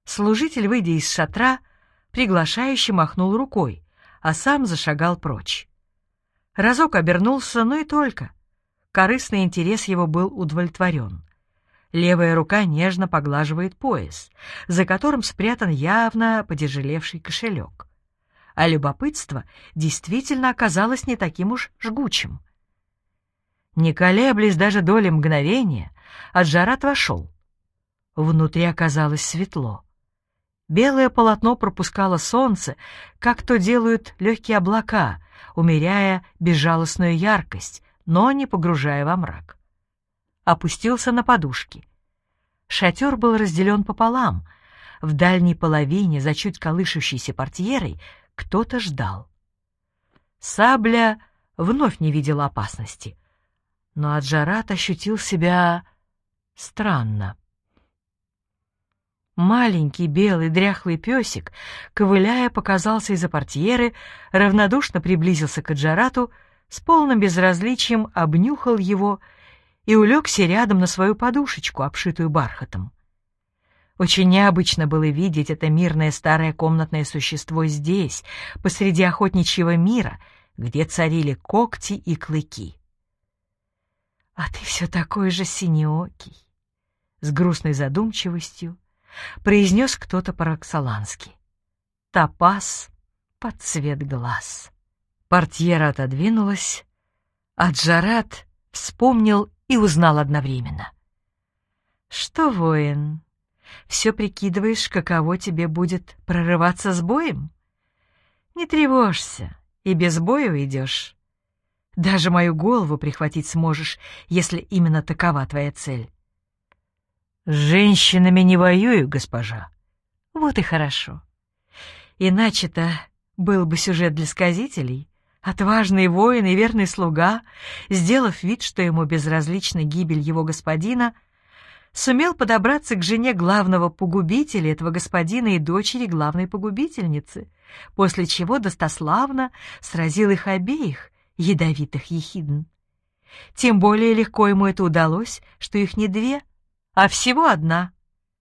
Служитель, выйдя из шатра, приглашающе махнул рукой, а сам зашагал прочь. Разок обернулся, но и только. Корыстный интерес его был удовлетворен. Левая рука нежно поглаживает пояс, за которым спрятан явно потяжелевший кошелек. А любопытство действительно оказалось не таким уж жгучим. Не колеблясь даже доли мгновения, Аджарат вошел. Внутри оказалось светло. Белое полотно пропускало солнце, как то делают легкие облака, умеряя безжалостную яркость, но не погружая во мрак. Опустился на подушки. Шатер был разделен пополам. В дальней половине, за чуть колышущейся портьерой, кто-то ждал. Сабля вновь не видела опасности, но Аджарат ощутил себя странно. Маленький белый дряхлый песик, ковыляя, показался из-за портьеры, равнодушно приблизился к Аджарату, с полным безразличием обнюхал его и улегся рядом на свою подушечку, обшитую бархатом. Очень необычно было видеть это мирное старое комнатное существо здесь, посреди охотничьего мира, где царили когти и клыки. «А ты все такой же синеокий», — с грустной задумчивостью произнес кто-то по-роксолански. «Топаз под цвет глаз». Портьера отодвинулась, а Аджарат вспомнил и узнал одновременно. «Что, воин, все прикидываешь, каково тебе будет прорываться с боем? Не тревожься, и без боя уйдешь. Даже мою голову прихватить сможешь, если именно такова твоя цель». «С женщинами не воюю, госпожа». «Вот и хорошо. Иначе-то был бы сюжет для сказителей. Отважный воин и верный слуга, сделав вид, что ему безразлична гибель его господина, сумел подобраться к жене главного погубителя этого господина и дочери главной погубительницы, после чего достославно сразил их обеих, ядовитых ехидн. Тем более легко ему это удалось, что их не две, а всего одна.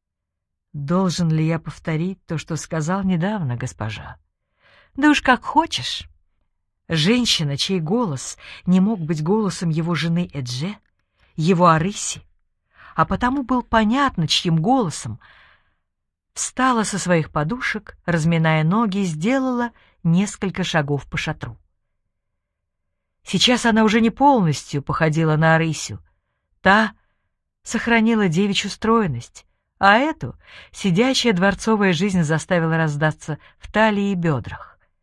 Должен ли я повторить то, что сказал недавно, госпожа? Да уж как хочешь. Женщина, чей голос не мог быть голосом его жены Эдже, его Арыси, а потому был понятно, чьим голосом, встала со своих подушек, разминая ноги, и сделала несколько шагов по шатру. Сейчас она уже не полностью походила на Арысю. Та сохранила девичью стройность, а эту сидячая дворцовая жизнь заставила раздаться в талии и бедрах.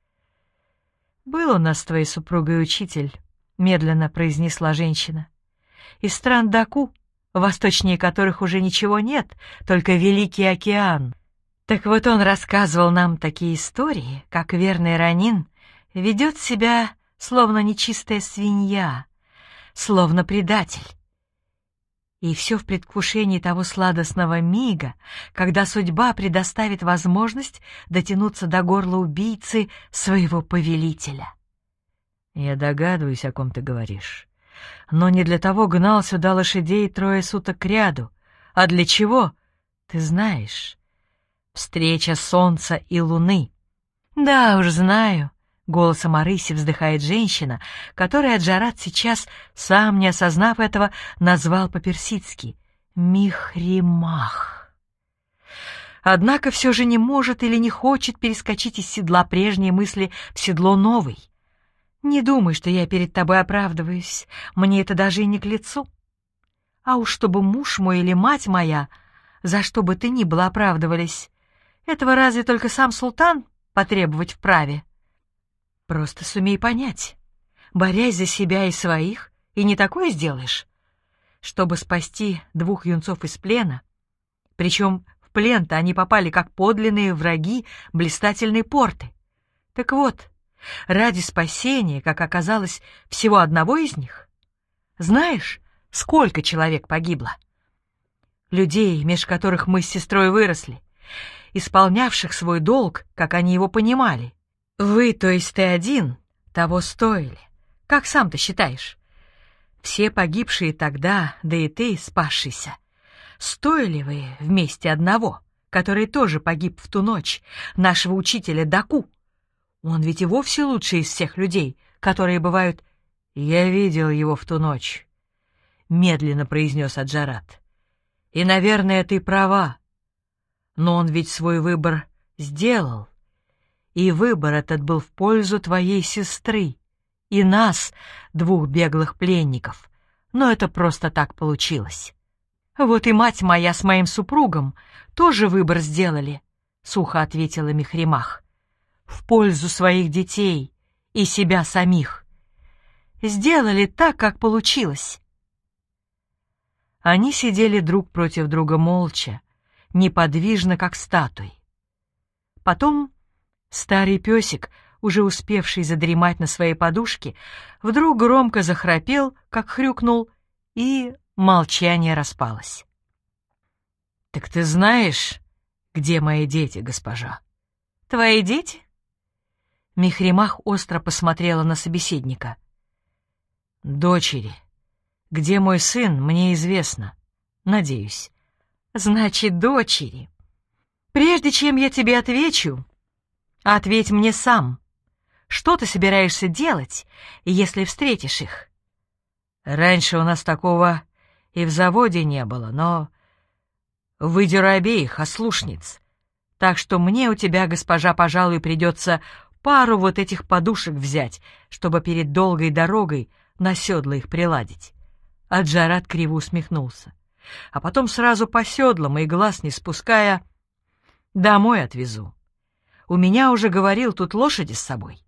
«Был у нас с твоей супругой учитель», — медленно произнесла женщина. «Из стран Даку, восточнее которых уже ничего нет, только Великий океан. Так вот он рассказывал нам такие истории, как верный ранин ведет себя словно нечистая свинья, словно предатель. И все в предвкушении того сладостного мига, когда судьба предоставит возможность дотянуться до горла убийцы своего повелителя». «Я догадываюсь, о ком ты говоришь. Но не для того гнал сюда лошадей 3 суток кряду. А для чего? Ты знаешь. Встреча солнца и луны». «Да уж знаю», — голосом Арыси вздыхает женщина, которую Аджарат сейчас, сам не осознав этого, назвал по-персидски «Михримах». Однако все же не может или не хочет перескочить из седла прежней мысли в седло новой. «Не думай, что я перед тобой оправдываюсь, мне это даже и не к лицу. А уж чтобы муж мой или мать моя, за что бы ты ни было оправдывались, этого разве только сам султан потребовать вправе? Просто сумей понять, борясь за себя и своих, и не такое сделаешь. Чтобы спасти 2 юнцов из плена, причем в плен-то они попали как подлинные враги блистательной порты. Так вот, ради спасения, как оказалось, всего одного из них, знаешь, сколько человек погибло? Людей, меж которых мы с сестрой выросли, исполнявших свой долг, как они его понимали. Вы, то есть ты один, того стоили. Как сам ты считаешь? Все погибшие тогда, да и ты, спасшийся, стоили вы вместе одного, который тоже погиб в ту ночь, нашего учителя Даку. Он ведь и вовсе лучший из всех людей, которые бывают... «Я видел его в ту ночь», — медленно произнес Аджарат. «И, наверное, ты права. Но он ведь свой выбор сделал. И выбор этот был в пользу твоей сестры и нас, двух беглых пленников. Но это просто так получилось. Вот и мать моя с моим супругом тоже выбор сделали», — сухо ответила Михримах. «В пользу своих детей и себя самих. Сделали так, как получилось». Они сидели друг против друга молча, неподвижно, как статуи. Потом старый песик, уже успевший задремать на своей подушке, вдруг громко захрапел, как хрюкнул, и молчание распалось. «Так ты знаешь, где мои дети, госпожа?» «Твои дети?» Михримах остро посмотрела на собеседника. «Дочери. Где мой сын, мне известно. Надеюсь». «Значит, дочери. Прежде чем я тебе отвечу, ответь мне сам. Что ты собираешься делать, если встретишь их?» «Раньше у нас такого и в заводе не было, но выдеру обеих ослушниц. Так что мне у тебя, госпожа, пожалуй, придется пару вот этих подушек взять, чтобы перед долгой дорогой на седла их приладить». Аджарат криво усмехнулся, а потом сразу по седлам и глаз не спуская: «Домой отвезу. У меня уже, говорил, тут лошади с собой».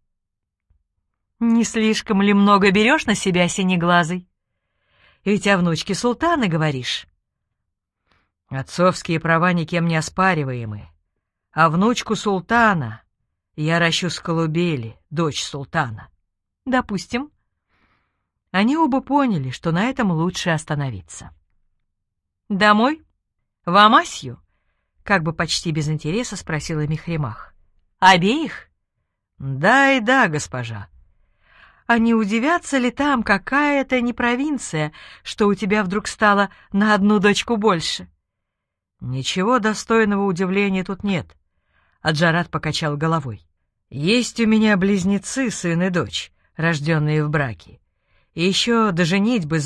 «Не слишком ли много берешь на себя, синеглазый? Ведь о внучке султана говоришь». «Отцовские права никем не оспариваемы. А внучку султана я ращу с колыбели, дочь султана». «Допустим». Они оба поняли, что на этом лучше остановиться. «Домой? В Амасью?» — как бы почти без интереса спросила Михримах. «Обеих?» «Да и да, госпожа». «А не удивятся ли там, какая-то не провинция, что у тебя вдруг стало на одну дочку больше?» «Ничего достойного удивления тут нет», — Аджарат покачал головой. «Есть у меня близнецы, сын и дочь, рожденные в браке. И еще до женитьбы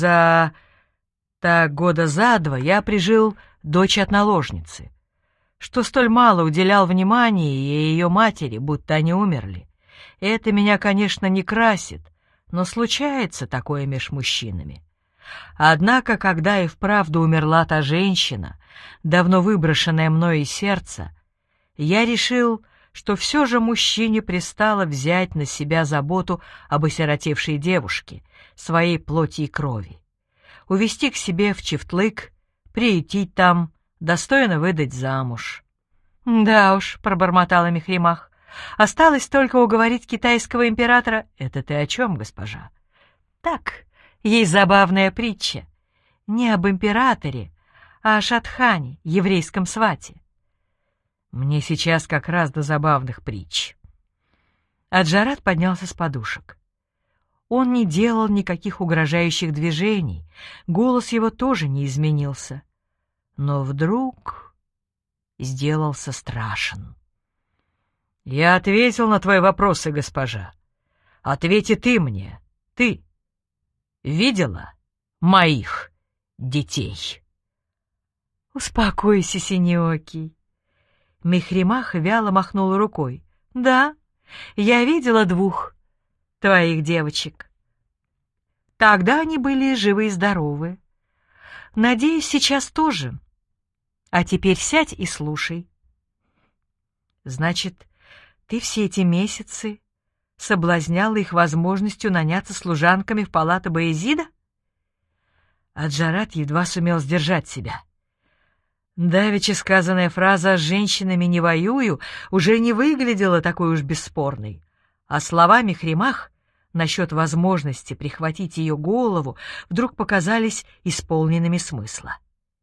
так года за два я прижил дочь от наложницы, что столь мало уделял внимания и ее матери, будто они умерли. Это меня, конечно, не красит, но случается такое меж мужчинами. Однако, когда и вправду умерла та женщина, давно выброшенная мной из сердца, я решил, что все же мужчине пристало взять на себя заботу об осиротевшей девушке, своей плоти и крови, увести к себе в Чифтлык, приютить там, достойно выдать замуж. «Да уж», — пробормотала Михримах, — «осталось только уговорить китайского императора». «Это ты о чем, госпожа?» «Так, есть забавная притча. Не об императоре, а о Шатхане, еврейском свате». «Мне сейчас как раз до забавных притч». Аджарат поднялся с подушек. Он не делал никаких угрожающих движений, голос его тоже не изменился. Но вдруг сделался страшен. «Я ответил на твои вопросы, госпожа. Ответь и ты мне. Ты видела моих детей?» «Успокойся, синеокий». Михримах вяло махнула рукой. «Да, я видела двух твоих девочек. Тогда они были живы и здоровы. Надеюсь, сейчас тоже. А теперь сядь и слушай». «Значит, ты все эти месяцы соблазняла их возможностью наняться служанками в палату Баязида?» Аджарат едва сумел сдержать себя. Давеча сказанная фраза «с женщинами не воюю» уже не выглядела такой уж бесспорной, а слова Михримах насчет возможности прихватить ее голову вдруг показались исполненными смысла.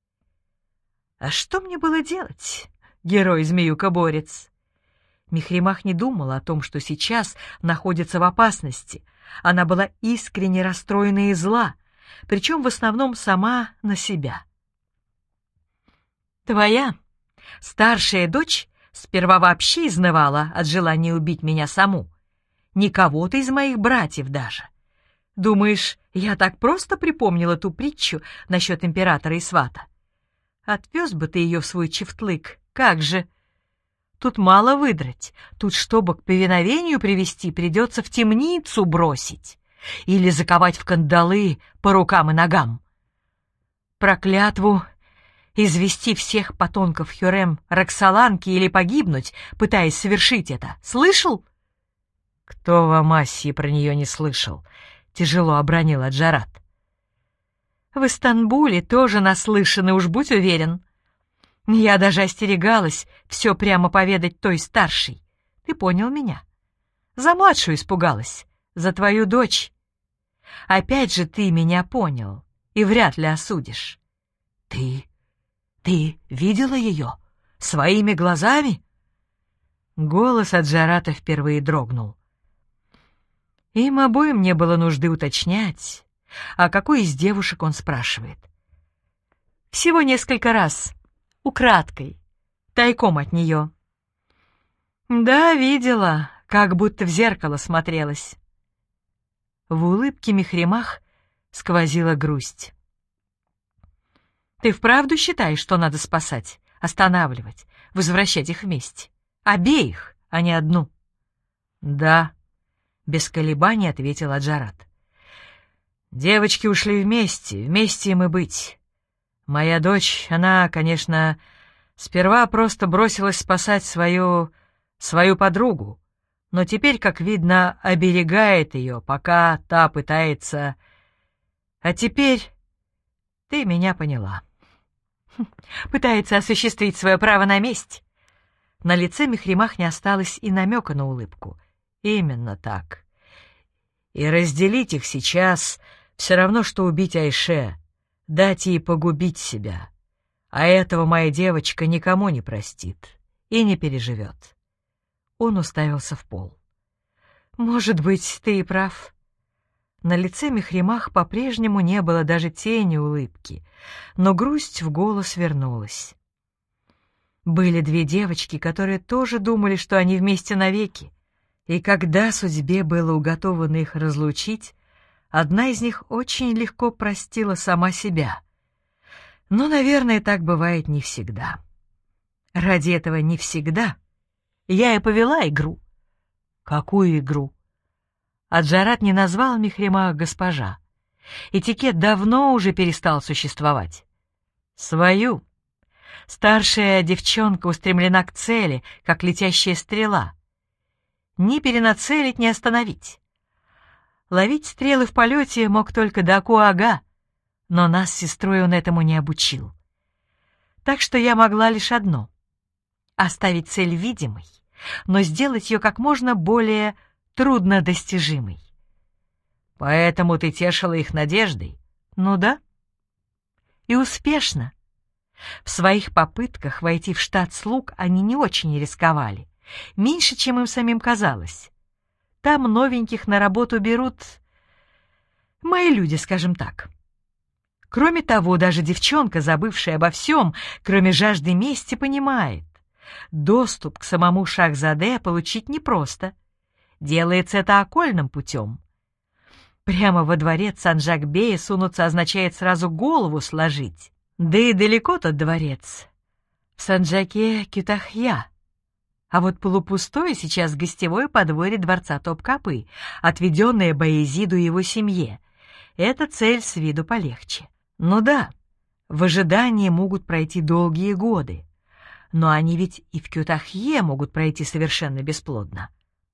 «А что мне было делать, герой-змеюка-борец?» Михримах не думала о том, что сейчас находится в опасности. Она была искренне расстроена и зла, причем в основном сама на себя. «Твоя Старшая дочь сперва вообще изнывала от желания убить меня саму. Не кого-то из моих братьев даже. Думаешь, я так просто припомнила ту притчу насчет императора и свата? Отвез бы ты ее в свой чифтлык, как же! Тут мало выдрать, тут, чтобы к повиновению привести, придется в темницу бросить или заковать в кандалы по рукам и ногам. Про клятву извести всех потомков Хюррем Роксоланки или погибнуть, пытаясь совершить это. Слышал? Кто в Амассии про нее не слышал? Тяжело обронил Аджарат. В Истанбуле тоже наслышаны, уж будь уверен. Я даже остерегалась все прямо поведать той старшей. Ты понял меня? За младшую испугалась, за твою дочь. Опять же ты меня понял и вряд ли осудишь. Ты видела ее? Своими глазами? Голос Аджарата впервые дрогнул. Им обоим не было нужды уточнять, а какой из девушек он спрашивает. Всего несколько раз, украдкой, тайком от нее. Да, видела, как будто в зеркало смотрелась. В улыбке Мехремах сквозила грусть. Ты вправду считаешь, что надо спасать, останавливать, возвращать их вместе? Обеих, а не одну? Да, без колебаний ответил Аджарат. Девочки ушли вместе, вместе им и быть. Моя дочь, она, конечно, сперва просто бросилась спасать свою подругу, но теперь, как видно, оберегает ее, пока та пытается... А теперь ты меня поняла. Пытается осуществить свое право на месть. На лице Мехремах не осталось и намека на улыбку. Именно так. И разделить их сейчас все равно, что убить Айше, дать ей погубить себя. А этого моя девочка никому не простит и не переживет. Он уставился в пол. Может быть, ты и прав. На лице Мехремах по-прежнему не было даже тени улыбки, но грусть в голос вернулась. Были две девочки, которые тоже думали, что они вместе навеки, и когда судьбе было уготовано их разлучить, одна из них очень легко простила сама себя. Но, наверное, так бывает не всегда. Ради этого не всегда я и повела игру. Какую игру? Аджарат не назвал Мехремах госпожа. Этикет давно уже перестал существовать. Свою. Старшая девчонка устремлена к цели, как летящая стрела. Ни перенацелить, ни остановить. Ловить стрелы в полете мог только Даку-ага, но нас с сестрой он этому не обучил. Так что я могла лишь одно — оставить цель видимой, но сделать ее как можно более труднодостижимой. Поэтому ты тешила их надеждой? Ну да. И успешно. В своих попытках войти в штат слуг они не очень рисковали, меньше, чем им самим казалось. Там новеньких на работу берут мои люди, скажем так. Кроме того, даже девчонка, забывшая обо всем, кроме жажды мести, понимает, доступ к самому Шахзаде получить непросто. Делается это окольным путем. Прямо во дворец Санджак-бея сунуться означает сразу голову сложить. Да и далеко тот дворец. В Санджаке-Кютахья. А вот полупустое сейчас гостевое подворье дворца Топкапы, отведенное Баязиду и его семье. Эта цель с виду полегче. Ну да, в ожидании могут пройти долгие годы. Но они ведь и в Кютахье могут пройти совершенно бесплодно.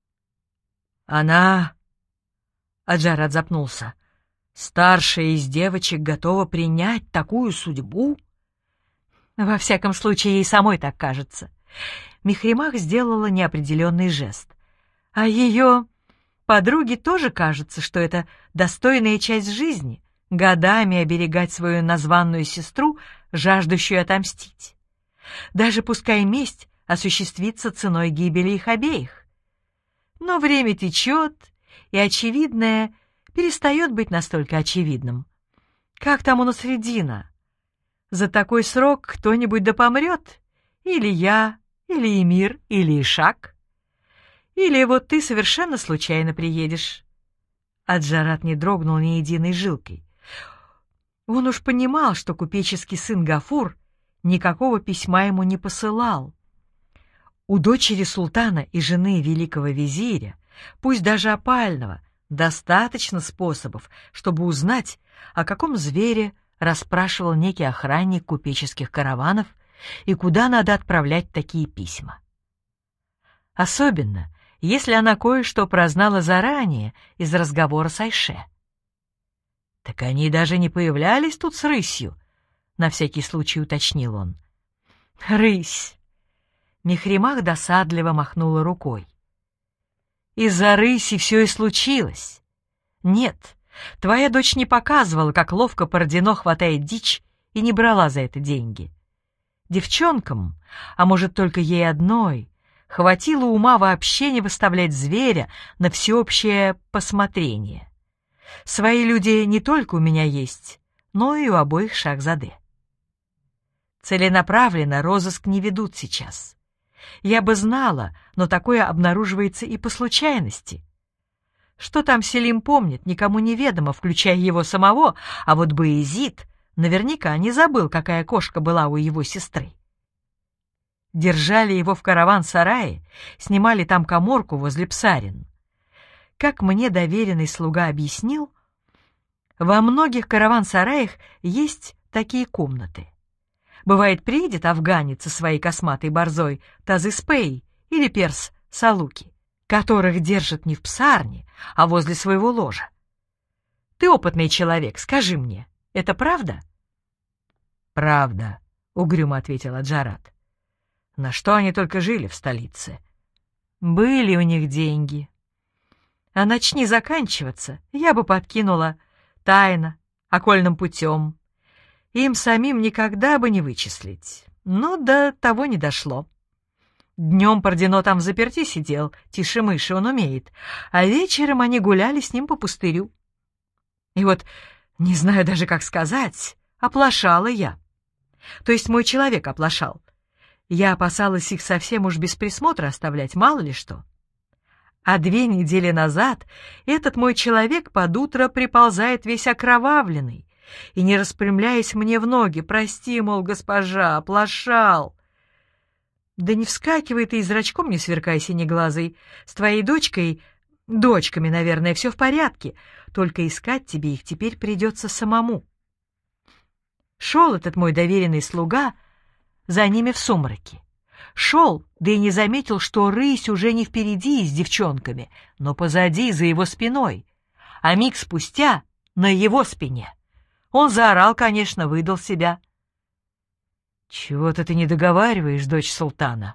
Она... Аджарат запнулся. Старшая из девочек готова принять такую судьбу? Во всяком случае, ей самой так кажется. Мехремах сделала неопределенный жест. А ее подруге тоже кажется, что это достойная часть жизни — годами оберегать свою названную сестру, жаждущую отомстить. Даже пускай месть осуществится ценой гибели их обеих. Но время течет, и очевидное перестает быть настолько очевидным. Как там у Насреддина? За такой срок кто-нибудь да помрет, Или я, или Эмир, или Ишак. Или вот ты совершенно случайно приедешь». Аджарат не дрогнул ни единой жилкой. Он уж понимал, что купеческий сын Гафур никакого письма ему не посылал. У дочери султана и жены великого визиря, пусть даже опального, достаточно способов, чтобы узнать, о каком звере расспрашивал некий охранник купеческих караванов и куда надо отправлять такие письма. Особенно, если она кое-что прознала заранее из разговора с Айше. «Так они даже не появлялись тут с рысью», — на всякий случай уточнил он. «Рысь!» — Мехримах досадливо махнула рукой. «Из-за рыси все и случилось. Нет, твоя дочь не показывала, как ловко Бородино хватает дичь, и не брала за это деньги. Девчонкам, а может только ей одной, хватило ума вообще не выставлять зверя на всеобщее посмотрение. Свои люди не только у меня есть, но и у обоих Шахзаде. Целенаправленно розыск не ведут сейчас. Я бы знала, но такое обнаруживается и по случайности. Что там Селим помнит, никому неведомо, включая его самого, а вот Баязид наверняка не забыл, какая кошка была у его сестры. Держали его в караван-сарае, снимали там каморку возле Псарин. Как мне доверенный слуга объяснил, во многих караван-сараях есть такие комнаты. Бывает, приедет афганец со своей косматой борзой Тазыспей или перс Салуки, которых держат не в псарне, а возле своего ложа. Ты опытный человек, скажи мне, это правда? «Правда», — угрюмо ответил Аджарат. «На что они только жили в столице?» «Были у них деньги. А начни заканчиваться, я бы подкинула тайно, окольным путем. Им самим никогда бы не вычислить. Но до того не дошло. Днем Бородино там взаперти сидел, тише мыши он умеет, а вечером они гуляли с ним по пустырю. И вот, не знаю даже, как сказать, оплошала я. То есть мой человек оплошал. Я опасалась их совсем уж без присмотра оставлять, мало ли что. А 2 недели назад этот мой человек под утро приползает весь окровавленный и, не распрямляясь мне в ноги, «Прости, мол, госпожа, оплошал». Да не вскакивай ты и зрачком не сверкай синеглазый. С твоей дочками, наверное, все в порядке, только искать тебе их теперь придется самому. Шел этот мой доверенный слуга за ними в сумраке. Шел, да и не заметил, что рысь уже не впереди с девчонками, но позади, за его спиной, а миг спустя на его спине. Он заорал, конечно, выдал себя. «Чего-то ты не договариваешь, дочь султана».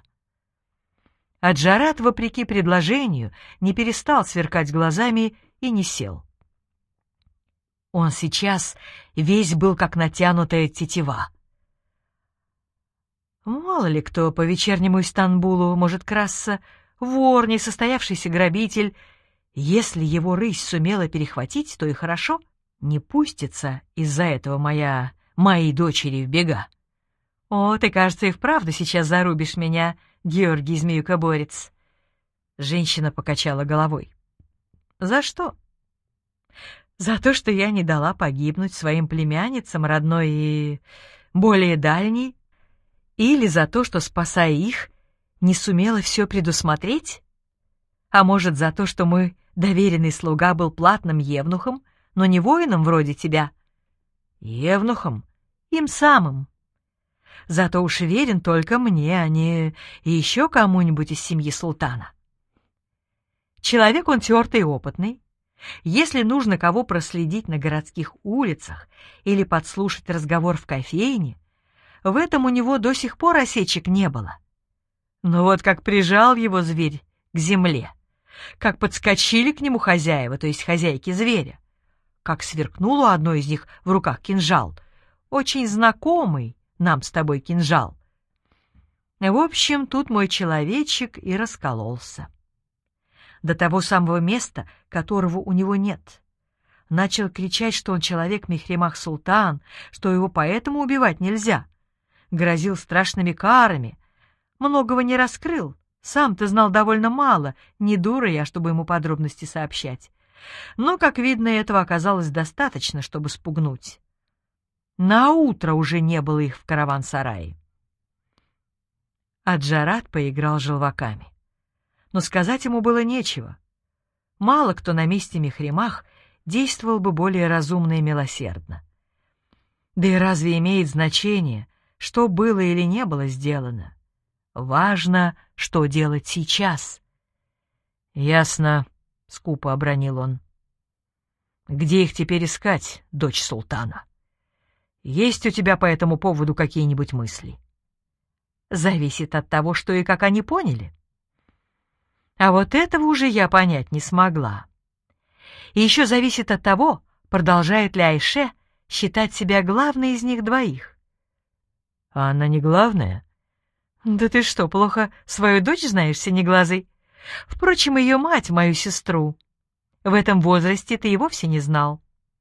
Аджарат, вопреки предложению, не перестал сверкать глазами и не сел. Он сейчас весь был как натянутая тетива. Мало ли кто по вечернему Истанбулу может красться, вор, несостоявшийся грабитель. Если его рысь сумела перехватить, то и хорошо. Не пустится из-за этого моей дочери в бега. О, ты, кажется, и вправду сейчас зарубишь меня, Георгий Змеюкоборец. Женщина покачала головой. За что? За то, что я не дала погибнуть своим племянницам, родной и более дальней? Или за то, что, спасая их, не сумела все предусмотреть? А может, за то, что мой доверенный слуга был платным евнухом, но не воином вроде тебя? Евнухом? Им самым. Зато уж верен только мне, а не еще кому-нибудь из семьи султана. Человек он тертый и опытный. Если нужно кого проследить на городских улицах или подслушать разговор в кофейне, в этом у него до сих пор осечек не было. Но вот как прижал его зверь к земле, как подскочили к нему хозяева, то есть хозяйки зверя, как сверкнул у одной из них в руках кинжал, очень знакомый нам с тобой кинжал. В общем, тут мой человечек и раскололся. До того самого места, которого у него нет. Начал кричать, что он человек Мехримах Султан, что его поэтому убивать нельзя. Грозил страшными карами, многого не раскрыл. Сам ты знал довольно мало, не дура я, чтобы ему подробности сообщать. Но, как видно, этого оказалось достаточно, чтобы спугнуть. Наутро уже не было их в караван-сарае. Аджарат поиграл желваками. Но сказать ему было нечего. Мало кто на месте Михремах действовал бы более разумно и милосердно. Да и разве имеет значение, что было или не было сделано? Важно, что делать сейчас. «Ясно», — скупо обронил он. «Где их теперь искать, дочь султана? Есть у тебя по этому поводу какие-нибудь мысли?» «Зависит от того, что и как они поняли. А вот этого уже я понять не смогла. И еще зависит от того, продолжает ли Айше считать себя главной из них двоих». «А она не главная?» «Да ты что, плохо свою дочь знаешь, синеглазый? Впрочем, ее мать, мою сестру. В этом возрасте ты и вовсе не знал».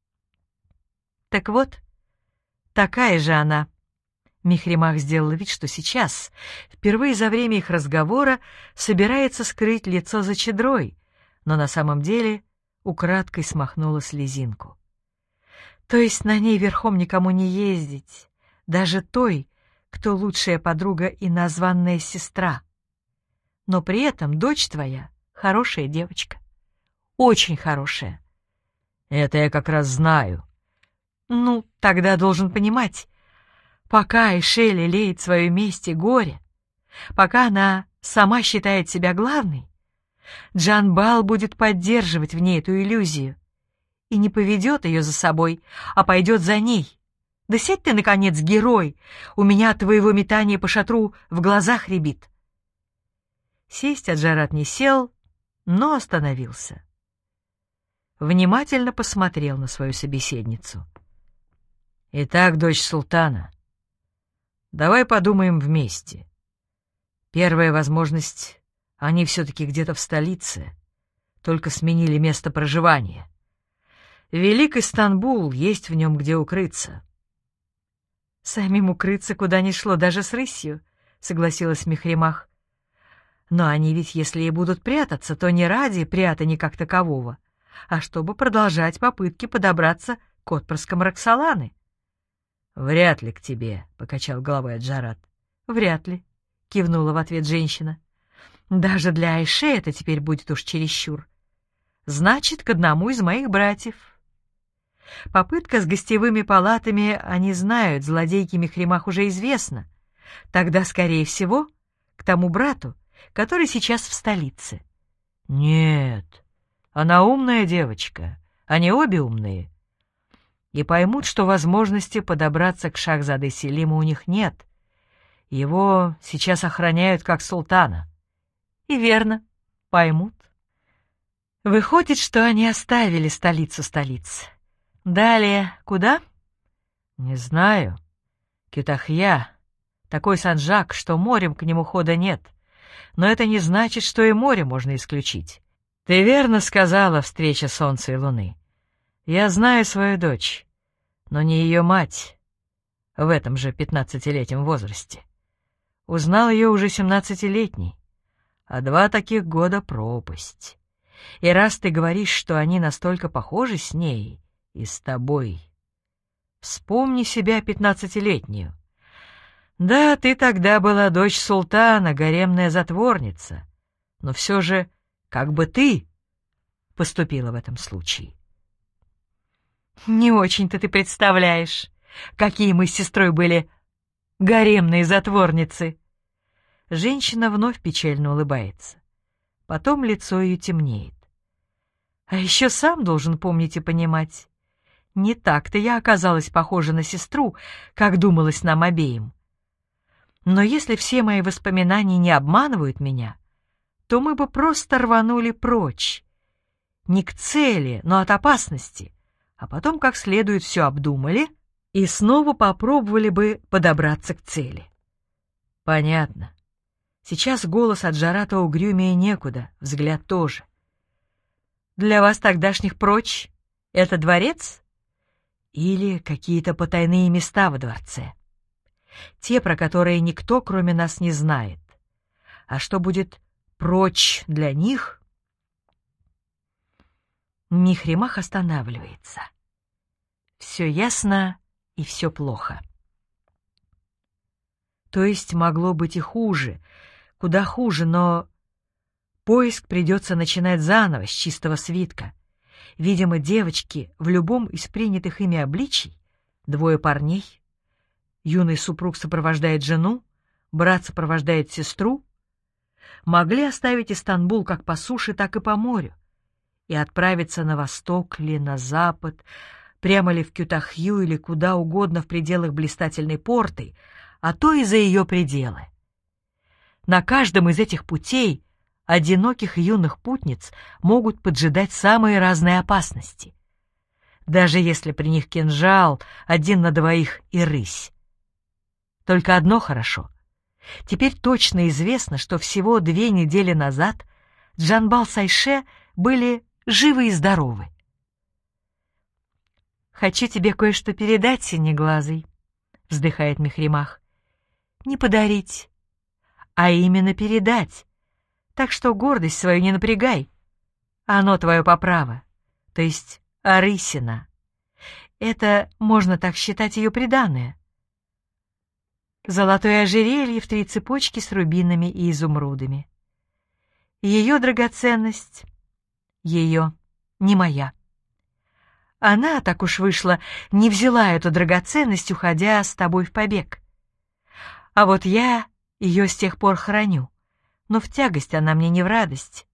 «Так вот, такая же она». Михремах сделал вид, что сейчас, впервые за время их разговора, собирается скрыть лицо за чадрой, но на самом деле украдкой смахнула слезинку. «То есть на ней верхом никому не ездить, даже той, кто лучшая подруга и названная сестра. Но при этом дочь твоя хорошая девочка. Очень хорошая». «Это я как раз знаю». «Ну, тогда должен понимать, пока Айше лелеет свое месть и горе, пока она сама считает себя главной, Джанбал будет поддерживать в ней эту иллюзию и не поведет ее за собой, а пойдет за ней. Да сядь ты, наконец, герой, у меня от твоего метания по шатру в глазах рябит». Сесть Аджарат не сел, но остановился. Внимательно посмотрел на свою собеседницу. «Итак, дочь султана, давай подумаем вместе. Первая возможность — они все-таки где-то в столице, только сменили место проживания. Великий Стамбул, есть в нем где укрыться». «Самим укрыться куда ни шло, даже с рысью», — согласилась Михремах. «Но они ведь, если и будут прятаться, то не ради прятания как такового, а чтобы продолжать попытки подобраться к отпрыскам Роксоланы». «Вряд ли к тебе», — покачал головой Аджарат. «Вряд ли», — кивнула в ответ женщина. «Даже для Айше это теперь будет уж чересчур. Значит, к одному из моих братьев». Попытка с гостевыми палатами, они знают, злодейке Михремах уже известна. Тогда, скорее всего, к тому брату, который сейчас в столице. «Нет, она умная девочка, они обе умные. И поймут, что возможности подобраться к Шахзаде Селиму у них нет. Его сейчас охраняют как султана». «И верно, поймут. Выходит, что они оставили столицу столиц. Далее куда?» «Не знаю. Кютахья. Такой санджак, что морем к нему хода нет. Но это не значит, что и море можно исключить. Ты верно сказала, встреча солнца и луны. Я знаю свою дочь, но не ее мать в этом же 15-летнем возрасте. Узнал ее уже 17-летней, а 2 таких года пропасть. И раз ты говоришь, что они настолько похожи с ней и с тобой, вспомни себя 15-летнюю. Да, ты тогда была дочь султана, гаремная затворница, но все же, как бы ты поступила в этом случае?» «Не очень-то ты представляешь, какие мы с сестрой были гаремные затворницы». Женщина вновь печально улыбается. Потом лицо ее темнеет. «А еще сам должен помнить и понимать. Не так-то я оказалась похожа на сестру, как думалось нам обеим. Но если все мои воспоминания не обманывают меня, то мы бы просто рванули прочь. Не к цели, но от опасности, а потом как следует все обдумали и снова попробовали бы подобраться к цели». «Понятно. Сейчас голос Аджарата угрюмее некуда, взгляд тоже. Для вас тогдашних прочь — это дворец? Или какие-то потайные места во дворце? Те, про которые никто, кроме нас, не знает. А что будет прочь для них? Михримах останавливается. Все ясно и все плохо. То есть могло быть и хуже, куда хуже, но поиск придется начинать заново, с чистого свитка. Видимо, девочки в любом из принятых ими обличий, 2 парней, юный супруг сопровождает жену, брат сопровождает сестру, могли оставить Истанбул как по суше, так и по морю и отправиться на восток ли, на запад, прямо ли в Кютахью или куда угодно в пределах блистательной порты, а то и за ее пределы. На каждом из этих путей одиноких юных путниц могут поджидать самые разные опасности, даже если при них кинжал, 1 на 2 и рысь. Только одно хорошо. Теперь точно известно, что всего 2 недели назад Джанбал с Айше были живы и здоровы. «Хочу тебе кое-что передать, синеглазый», — вздыхает Михримах. «Не подарить, а именно передать. Так что гордость свою не напрягай. Оно твое по праву, то есть Арысина. Это, можно так считать, ее приданое. Золотое ожерелье в 3 цепочки с рубинами и изумрудами. Ее драгоценность, ее, не моя. Она, так уж вышло, не взяла эту драгоценность, уходя с тобой в побег. А вот я ее с тех пор храню, но в тягость она мне не в радость.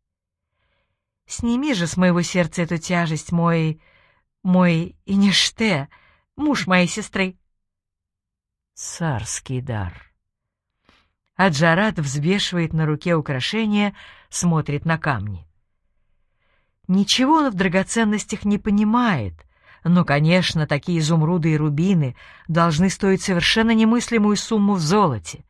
Сними же с моего сердца эту тяжесть, мой Иниште, муж моей сестры. Царский дар. Аджарат взвешивает на руке украшение, смотрит на камни. Ничего он в драгоценностях не понимает, но, конечно, такие изумруды и рубины должны стоить совершенно немыслимую сумму в золоте.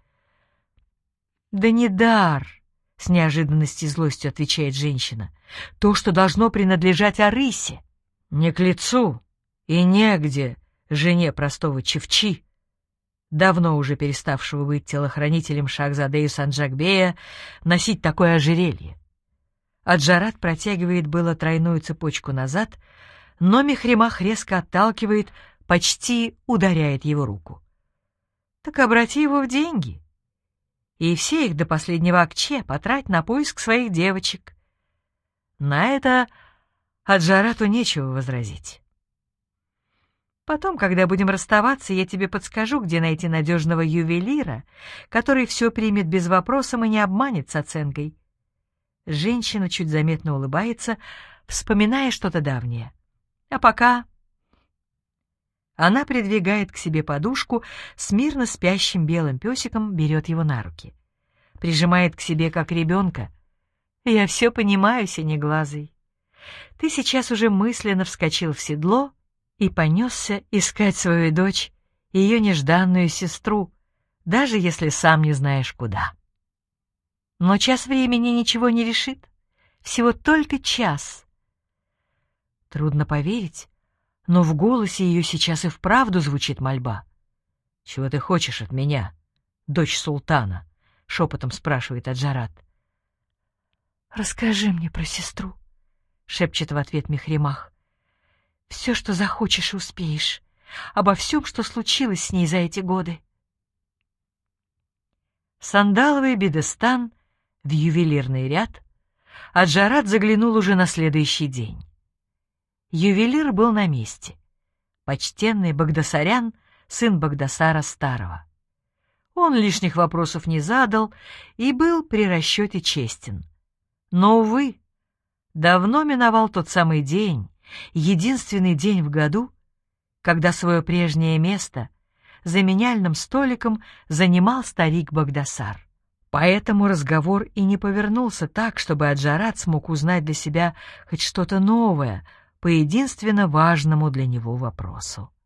«Да не дар», — с неожиданностью и злостью отвечает женщина, — «то, что должно принадлежать Арысе. Не к лицу и негде жене простого чевчи, давно уже переставшего быть телохранителем Шахзадею Санджакбея, носить такое ожерелье». Аджарат протягивает было 3 цепочку назад, но Михримах резко отталкивает, почти ударяет его руку. «Так обрати его в деньги. И все их до последнего акче потрать на поиск своих девочек». На это Аджарату нечего возразить. «Потом, когда будем расставаться, я тебе подскажу, где найти надежного ювелира, который все примет без вопросов и не обманет с оценкой». Женщина чуть заметно улыбается, вспоминая что-то давнее. А пока... Она придвигает к себе подушку с мирно спящим белым песиком, берет его на руки. Прижимает к себе, как ребенка. «Я все понимаю, синеглазый. Ты сейчас уже мысленно вскочил в седло и понесся искать свою дочь, ее нежданную сестру, даже если сам не знаешь куда. Но час времени ничего не решит. Всего только час». Трудно поверить, но в голосе ее сейчас и вправду звучит мольба. «Чего ты хочешь от меня, дочь султана?» — шепотом спрашивает Аджарат. «Расскажи мне про сестру», — шепчет в ответ Михримах. «Все, что захочешь и успеешь, обо всем, что случилось с ней за эти годы». Сандаловый бедестан в ювелирный ряд Аджарат заглянул уже на следующий день. Ювелир был на месте. Почтенный Багдасарян, сын Багдасара Старого. Он лишних вопросов не задал и был при расчете честен. Но, увы, давно миновал тот самый день, единственный день в году, когда свое прежнее место за меняльным столиком занимал старик Багдасар. Поэтому разговор и не повернулся так, чтобы Аджарат смог узнать для себя хоть что-то новое по единственно важному для него вопросу.